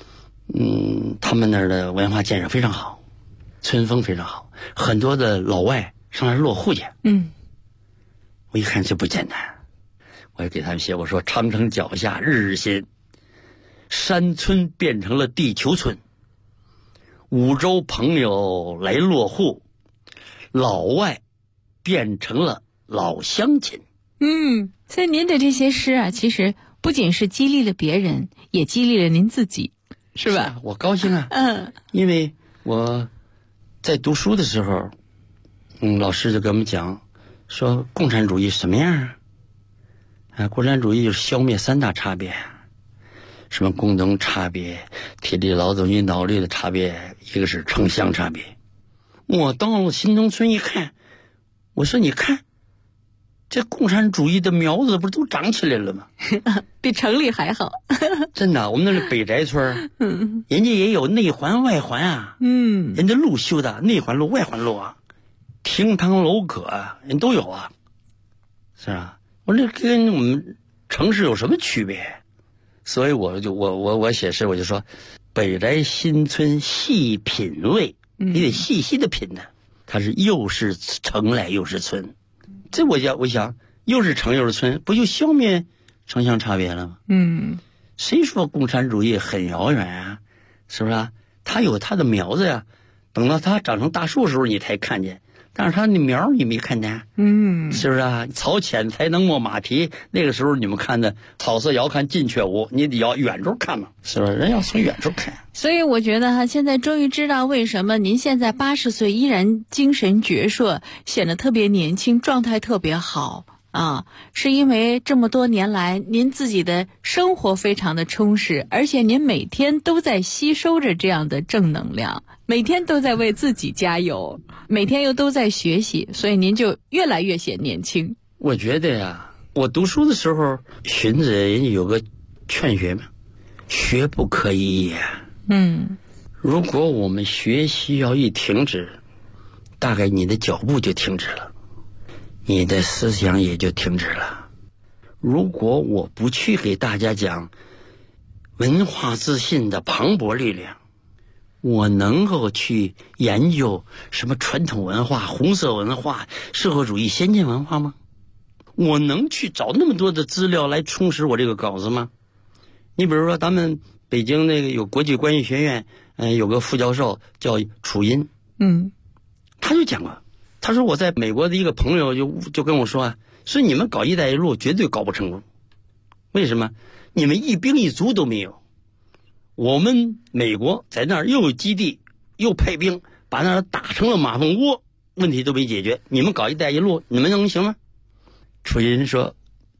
他们那儿的文化建设非常好，村风非常好，很多的老外上来落户去。我一看这不简单，我也给他们写，我说长城脚下日日新，山村变成了地球村，五洲朋友来落户，老外变成了老乡亲。 所以您的这些诗啊，其实不仅是激励了别人，也激励了您自己，是吧？ 是我高兴啊。因为我在读书的时候，老师就给我们讲说共产主义什么样啊？共产主义就是消灭3大差别，什么工农差别、体力劳动与脑力的差别，一个是城乡差别。我到了新农村一看，我说你看这共产主义的苗子不是都长起来了吗？ 比城里还好。 真的，我们那是北宅村，人家也有内环外环啊，人家路修的内环路外环路啊，厅堂楼阁啊，人都有啊，是吧？我这跟我们城市有什么区别？所以我写诗我就说，北宅新村细品味，你得细细的品的，它是又是城来又是村。这我想又是城又是村，不就消灭城乡差别了吗？谁说共产主义很遥远啊？是不是啊？它有它的苗子呀，等到它长成大树的时候你才看见，但是它那苗你没看见。是不是啊？草浅才能没马蹄，那个时候你们看的草色遥看近却无，你得要远处看嘛，是不是？人要从远处看。 所以我觉得现在终于知道为什么您现在80岁依然精神矍铄，显得特别年轻，状态特别好啊，是因为这么多年来您自己的生活非常的充实，而且您每天都在吸收着这样的正能量，每天都在为自己加油，每天又都在学习，所以您就越来越显年轻。 我觉得呀，我读书的时候，荀子人家有个劝学嘛，学不可以也。如果我们学习要一停止，大概你的脚步就停止了，你的思想也就停止了。如果我不去给大家讲文化自信的磅礴力量，我能够去研究什么传统文化、红色文化、社会主义先进文化吗？我能去找那么多的资料来充实我这个稿子吗？你比如说咱们北京那个有国际关系学院，有个副教授叫楚音，他就讲过，他说我在美国的一个朋友就跟我说说你们搞一带一路绝对搞不成功，为什么？你们一兵一卒都没有，我们美国在那儿又有基地又派兵，把那儿打成了马蜂窝，问题都没解决，你们搞一带一路你们能行吗？楚音说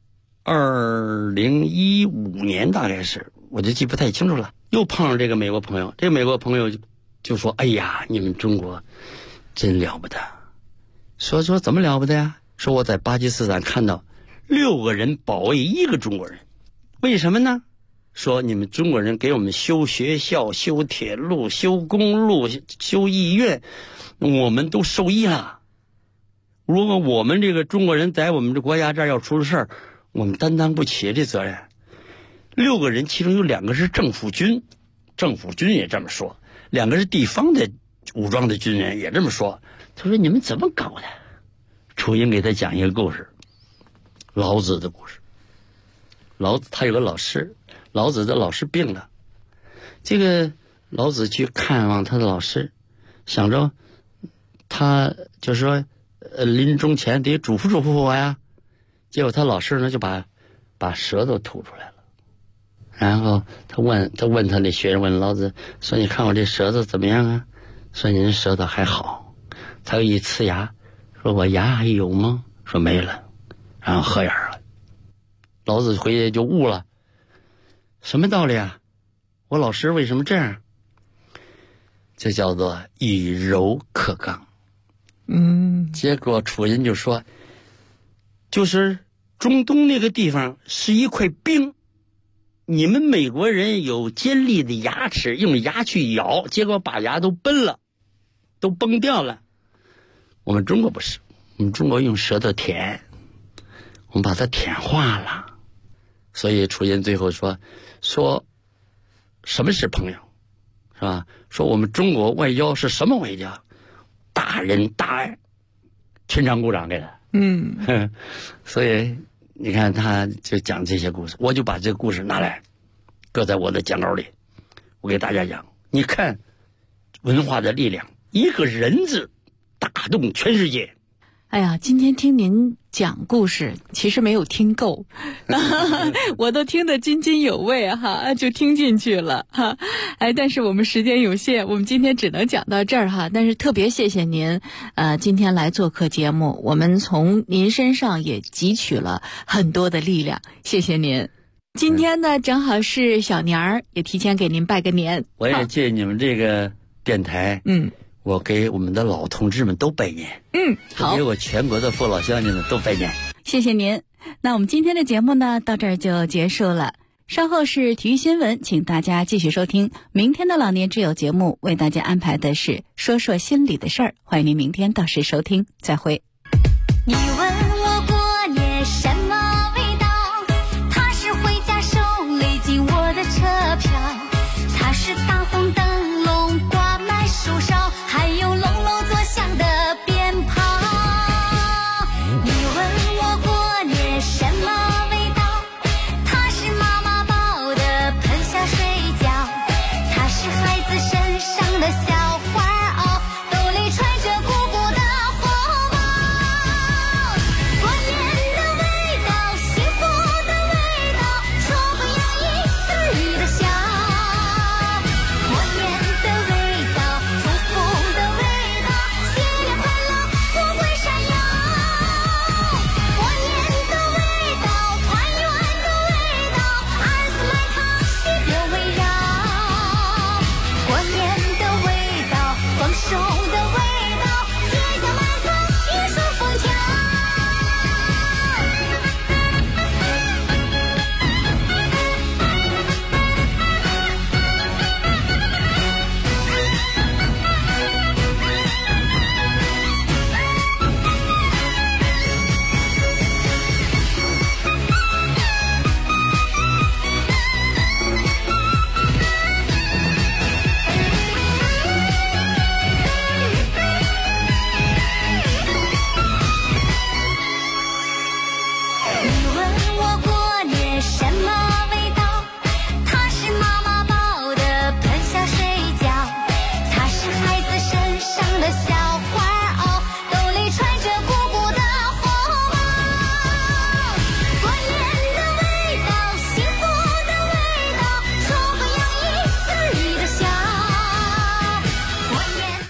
2015年大概是，我就记不太清楚了，又碰上这个美国朋友，这个美国朋友就说，哎呀，你们中国真了不得。说怎么了不得呀？说我在巴基斯坦看到6个人保卫1个中国人，为什么呢？说你们中国人给我们修学校、修铁路、修公路、修医院，我们都受益了。如果我们这个中国人在我们这国家这儿要出了事儿，我们担当不起这责任。6个人其中有2个是政府军，政府军也这么说，2个是地方的武装的军人也这么说。他说你们怎么搞的？楚音给他讲一个故事，老子的故事。老子他有个老师，老子的老师病了，这个老子去看望他的老师，想着他就说临终前得嘱咐嘱咐我呀。结果他老师呢就把舌头吐出来了，然后他问他那学生，问老子说你看我这舌头怎么样啊？说您舌头还好。他又一呲牙，说我牙还有吗？说没了，然后合眼了。老子回去就悟了，什么道理啊？我老师为什么这样？这叫做以柔克刚。结果楚音就说，就是中东那个地方是一块冰，你们美国人有尖利的牙齿，用牙去咬，结果把牙都崩了，都崩掉了。我们中国不是，我们中国用舌头舔，我们把它舔化了。所以楚音最后说什么是朋友？ 吧？说我们中国外交是什么外交？大仁大爱，全场鼓掌给他。所以你看，他就讲这些故事，我就把这个故事拿来搁在我的讲稿里，我给大家讲。你看文化的力量，一个人字打动全世界。 哎呀，今天听您讲故事，其实没有听够，我都听得津津有味哈，就听进去了哈。但是我们时间有限，我们今天只能讲到这儿哈。但是特别谢谢您，今天来做客节目，我们从您身上也汲取了很多的力量，谢谢您。今天呢，正好是小年儿，也提前给您拜个年。 我也借你们这个电台，我给我们的老同志们都拜年。好，给我全国的父老乡亲们都拜年。 谢谢您。那我们今天的节目呢，到这儿就结束了。稍后是体育新闻，请大家继续收听明天的老年之友节目，为大家安排的是说说心里的事儿。欢迎您明天到时收听，再会。 你问我过年什么味道？它是回家手里紧我的车票，它是大红灯笼挂满树梢，还有隆隆作响的鞭炮。你问我过年什么味道？它是妈妈包的喷下水饺，它是孩子身上的小花袄，兜里揣着鼓鼓的红包。过年的味道，幸福的味道，说不洋溢的绿的笑。过年的味道，祝福的味道，新年快乐，富贵闪耀。过年的味道，团圆的味道，儿孙满堂，喜乐围绕。过年的味道，丰收的味道，吉祥满仓，玉树丰条。你问我过年什么味道？它是妈妈包的喷下水饺，它是孩子身上的小花袄，兜里揣着鼓鼓的红包。过年的味道，幸福的味道，说不洋溢的绿的笑。过年。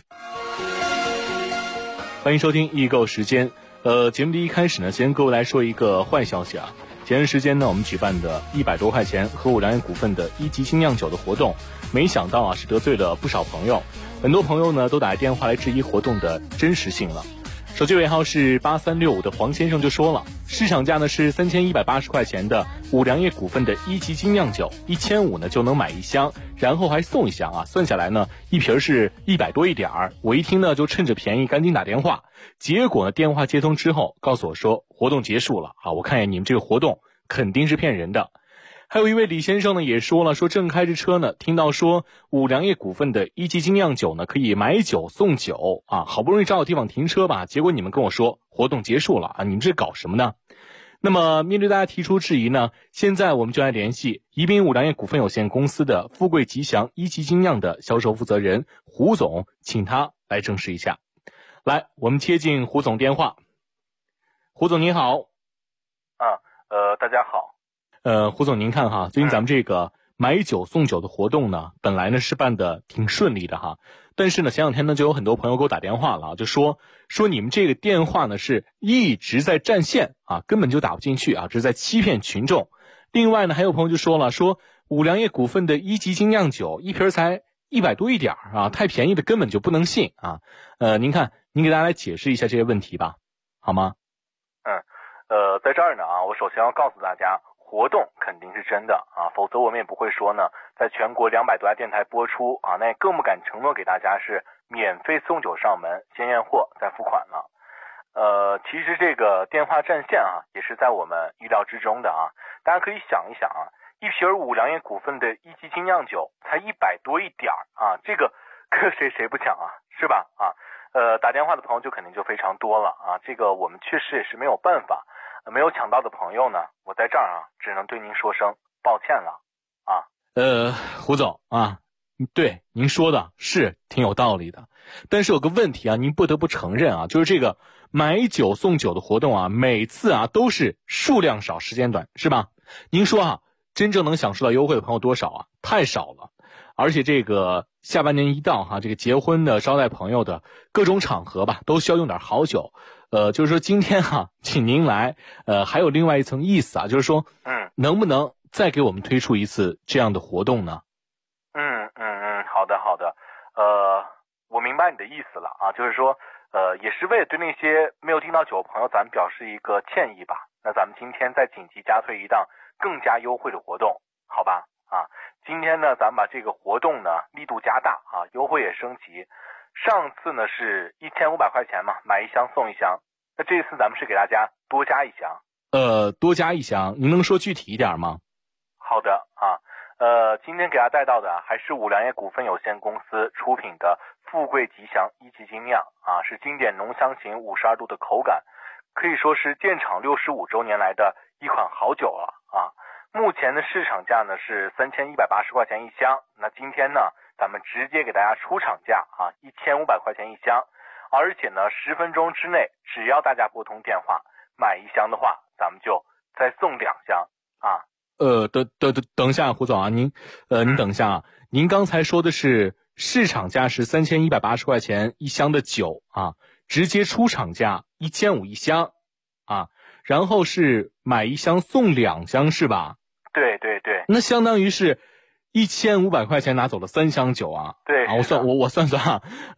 欢迎收听易购时间。节目的一开始呢，先跟各位来说一个坏消息啊。前段时间呢，我们举办的100多块钱和五粮液股份的1级精酿酒的活动，没想到啊是得罪了不少朋友，很多朋友呢都打来电话来质疑活动的真实性了。手机尾号是8365的黄先生就说了，市场价呢是3180块钱的五粮液股份的1级精酿酒，1500呢就能买一箱，然后还送一箱啊，算下来呢一瓶是100多一点儿。我一听呢就趁着便宜赶紧打电话，结果呢电话接通之后告诉我说活动结束了啊，我看见你们这个活动肯定是骗人的。还有一位李先生呢也说了，说正开着车呢，听到说五粮液股份的1级精酿酒呢可以买酒送酒啊，好不容易找到地方停车吧，结果你们跟我说活动结束了啊，你们这搞什么呢？那么面对大家提出质疑呢，现在我们就来联系宜宾五粮液股份有限公司的富贵吉祥1级精酿的销售负责人胡总，请他来证实一下。来，我们接进胡总电话。胡总您好。 大家好。 胡总您看哈，最近咱们这个买酒送酒的活动呢，本来呢是办的挺顺利的哈，但是呢前两天呢就有很多朋友给我打电话了啊，就说你们这个电话呢是一直在占线啊，根本就打不进去啊，这是在欺骗群众。另外呢还有朋友就说了，说五粮液股份的1级精酿酒一瓶才100多一点啊，太便宜的根本就不能信啊。您看您给大家来解释一下这些问题吧，好吗？ 在这儿呢啊，我首先要告诉大家，活动肯定是真的啊，否则我们也不会说呢，在全国200多家电台播出啊，那也更不敢承诺给大家是免费送酒上门，先验货再付款了。其实这个电话占线啊，也是在我们意料之中的啊。大家可以想一想啊， 一瓶五粮液股份的一级精酿酒才100多一点啊，这个搁谁不抢啊，是吧？啊，打电话的朋友就肯定就非常多了啊，这个我们确实也是没有办法，没有抢到的朋友呢，我在这儿啊，只能对您说声抱歉了啊。 胡总啊，对您说的是挺有道理的，但是有个问题啊，您不得不承认啊，就是这个买酒送酒的活动啊，每次啊都是数量少时间短，是吧？您说啊，真正能享受到优惠的朋友多少啊？太少了。而且这个下半年一到哈，这个结婚的、招待朋友的各种场合吧，都需要用点好酒。就是说今天哈，请您来，还有另外一层意思啊，就是说，能不能再给我们推出一次这样的活动呢？ 好的，我明白你的意思了啊，就是说，也是为了对那些没有订到酒的朋友，咱们表示一个歉意吧。那咱们今天再紧急加推一档更加优惠的活动，好吧？啊，今天呢，咱们把这个活动呢力度加大啊，优惠也升级。上次呢是1500块钱嘛，买一箱送一箱。那这次咱们是给大家多加一箱。 多加一箱，您能说具体一点吗？ 好的啊，今天给大家带到的还是五粮液股份有限公司出品的富贵吉祥一级精酿啊，是经典浓香型52度的口感，可以说是建厂65周年来的一款好酒了啊。目前的市场价呢是3180块钱一箱，那今天呢咱们直接给大家出厂价啊，1500块钱一箱，而且呢10分钟之内，只要大家拨通电话买一箱的话，咱们就再送2箱啊。 等一下，胡总啊，您等一下啊，您刚才说的是市场价是3180块钱一箱的酒啊，直接出厂价1500一箱啊，然后是买一箱送2箱是吧？ 对， 那相当于是1500块钱拿走了3箱酒啊。 对啊，我算啊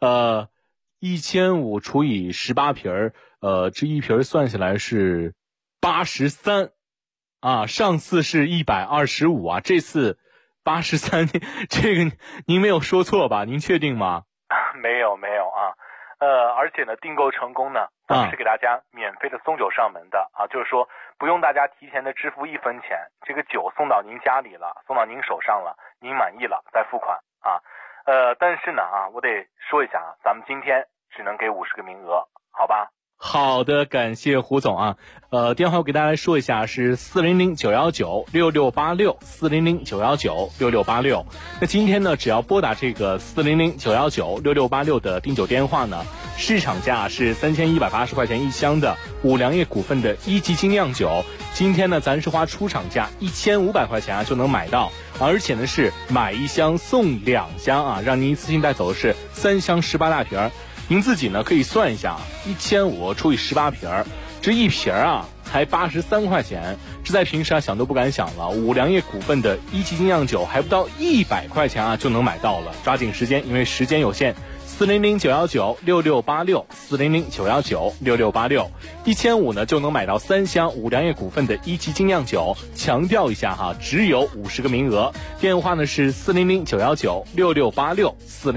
，1500除以18瓶这一瓶算下来是83啊，上次是125啊，这次83，这个您没有说错吧？您确定吗？ 没有啊，而且呢，订购成功呢，咱们是给大家免费的送酒上门的啊，就是说不用大家提前的支付1分钱，这个酒送到您家里了，送到您手上了，您满意了再付款啊。但是呢啊，我得说一下啊，咱们今天只能给50个名额，好吧？ 好的，感谢胡总啊。电话我给大家来说一下，是400-919-6686 400-919-6686。那今天呢，只要拨打这个400-919-6686的订酒电话呢，市场价是3180块钱一箱的五粮液股份的一级精酿酒，今天呢咱是花出厂价1500块钱啊就能买到，而且呢是买一箱送2箱啊，让您一次性带走的是3箱18大瓶。您自己呢可以算一下，1500除以18瓶，这一瓶啊才83块钱，这在平时啊想都不敢想了。五粮液股份的一级精酿酒还不到100块钱啊就能买到了，抓紧时间，因为时间有限。400-919-6686 400-919-6686 1500呢就能买到3箱五粮液股份的一级精酿酒，强调一下哈，只有50个名额。电话呢是400-919-6686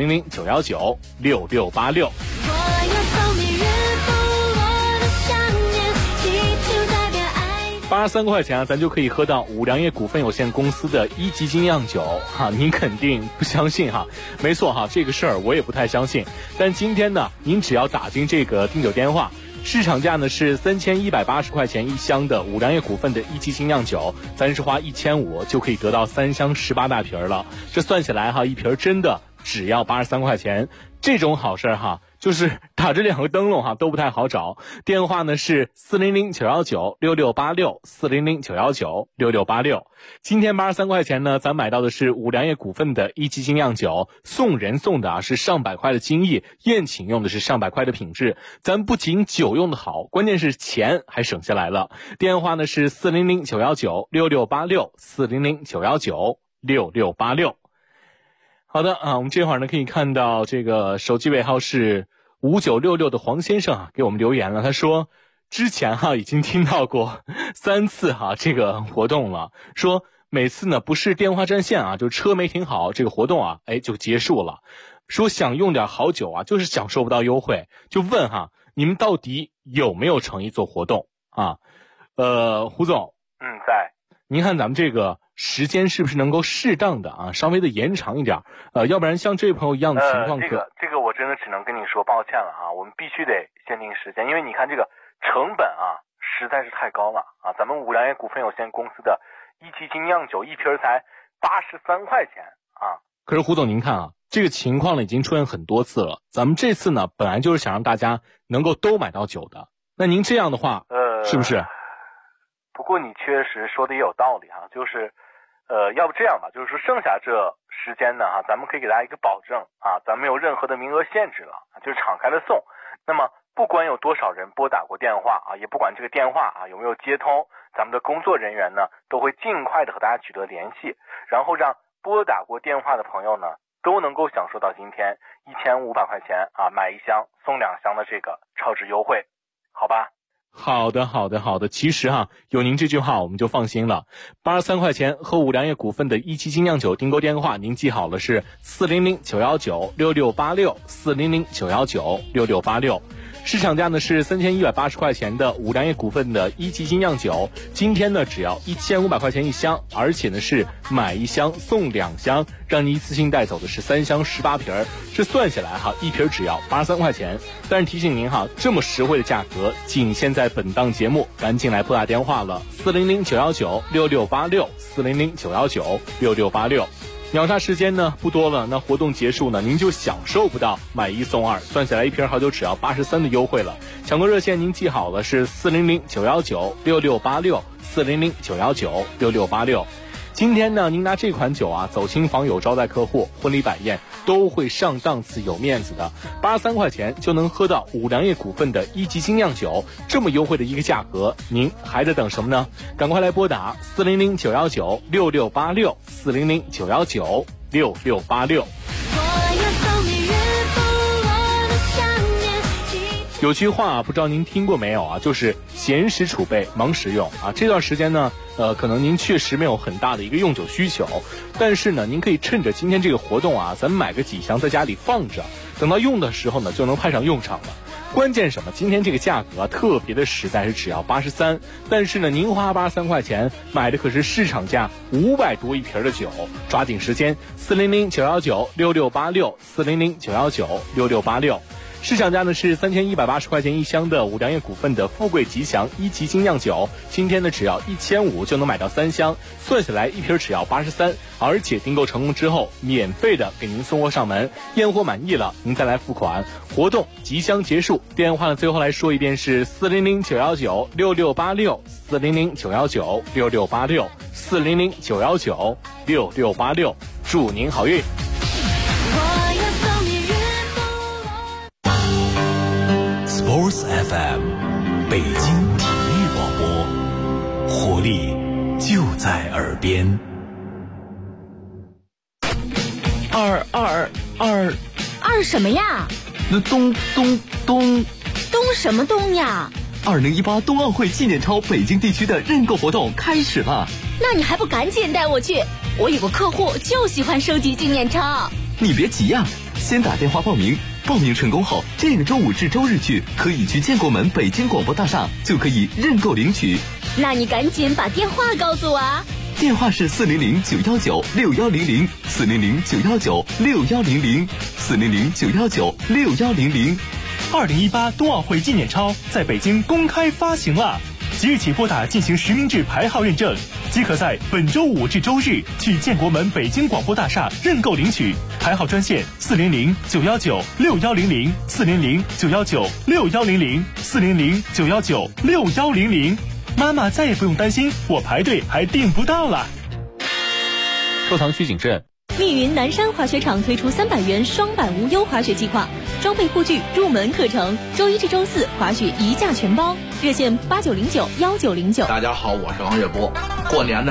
400-919-6686。83块钱啊，咱就可以喝到五粮液股份有限公司的一级精酿酒哈，您肯定不相信哈？没错哈，这个事儿我也不太相信。但今天呢，您只要打进这个订酒电话，市场价呢是3180块钱一箱的五粮液股份的一级精酿酒，咱是花1500就可以得到3箱18大瓶了。这算起来哈，一瓶真的只要83块钱，这种好事哈。就是打着2个灯笼哈都不太好找，电话呢是400-919-6686 400-919-6686。今天83块钱呢，咱买到的是五粮液股份的一级精酿酒，送人送的是上百块的精益，宴请用的是上百块的品质，咱不仅酒用的好，关键是钱还省下来了。电话呢是400-919-6686 400-919-6686。好的啊，我们这会儿呢可以看到这个手机尾号是5966的黄先生啊给我们留言了，他说之前哈已经听到过3次哈这个活动了，说每次呢不是电话占线啊，就车没停好，这个活动啊就结束了，说想用点好酒啊，就是享受不到优惠，就问哈你们到底有没有诚意做活动啊？胡总， 在您看咱们这个时间是不是能够适当的啊，稍微的延长一点？要不然像这位朋友一样的情况， 这个我真的只能跟你说抱歉了啊，我们必须得限定时间，因为你看这个成本啊实在是太高了啊，咱们五粮液股份有限公司的一期精酿酒一瓶才83块钱啊。 可是胡总您看啊，这个情况呢已经出现很多次了，咱们这次呢本来就是想让大家能够都买到酒的，那您这样的话是不是？ 不过你确实说的也有道理哈，就是要不这样吧，就是说剩下这时间呢哈，咱们可以给大家一个保证啊，咱们没有任何的名额限制了，就是敞开了送。那么不管有多少人拨打过电话啊，也不管这个电话啊有没有接通，咱们的工作人员呢都会尽快的和大家取得联系，然后让拨打过电话的朋友呢都能够享受到今天1500块钱啊买1箱送2箱的这个超值优惠，好吧？ 好的，其实哈，有您这句话我们就放心了。83块钱和五粮液股份的一期精酿酒订购电话，您记好了是400-919-6686，400-919-6686。市场价呢是3180块钱的五粮液股份的一期精酿酒，今天呢只要1500块钱1箱，而且呢是买1箱送2箱，让你一次性带走的是3箱18瓶，这算下来哈，一瓶只要83块钱。但是提醒您哈，这么实惠的价格仅限在本档节目，赶紧来拨打电话了，400-919-6686，400-919-6686。秒杀时间呢不多了，那活动结束呢，您就享受不到买1送2，算下来一瓶好酒只要83的优惠了。抢购热线您记好了是400-919-6686，400-919-6686。今天呢，您拿这款酒啊走亲访友、招待客户、婚礼摆宴都会上档次、有面子的。83块钱就能喝到五粮液股份的一级精酿酒，这么优惠的一个价格，您还在等什么呢？赶快来拨打400-919-6686，400-919-6686。有句话不知道您听过没有啊，就是闲时储备，忙时用啊。这段时间呢，可能您确实没有很大的一个用酒需求，但是呢，您可以趁着今天这个活动啊，咱们买个几箱在家里放着，等到用的时候呢，就能派上用场了。关键什么？今天这个价格啊，特别的实在，是只要83，但是呢，您花83块钱买的可是市场价500多一瓶的酒，抓紧时间，400-919-6686，400-919-6686。市场价呢是3180块钱1箱的五粮液股份的富贵吉祥一级精酿酒，今天呢只要1500就能买到3箱，算下来一瓶只要83，而且订购成功之后免费的给您送货上门，验货满意了您再来付款。活动即将结束，电话呢最后来说一遍是400-919-6686，400-919-6686，400-919-6686，祝您好运。 Sports FM， 北京体育广播，活力就在耳边。 二什么呀？ 那东什么东呀 ？2018冬奥会纪念钞北京地区的认购活动开始了。 那你还不赶紧带我去？我有个客户就喜欢收集纪念钞。 你别急呀，先打电话报名。报名成功后，这个周五至周日去，可以去建国门北京广播大厦，就可以认购领取。 那你赶紧把电话告诉我啊！ 电话是400-919-6100，400-919-6100，400-919-6100。 2018冬奥会纪念钞在北京公开发行了，即日起拨打进行实名制牌号认证，即可在本周五至周日去建国门北京广播大厦认购领取。牌号专线400-919-6100，400-919-6100，400-919-6100。妈妈再也不用担心我排队还订不到了。 收藏需谨慎。 密云南山滑雪场推出300元双板无忧滑雪计划，装备护具、入门课程，周一至周四滑雪1价全包。热线8909-1909。 大家好，我是王月波。过年呢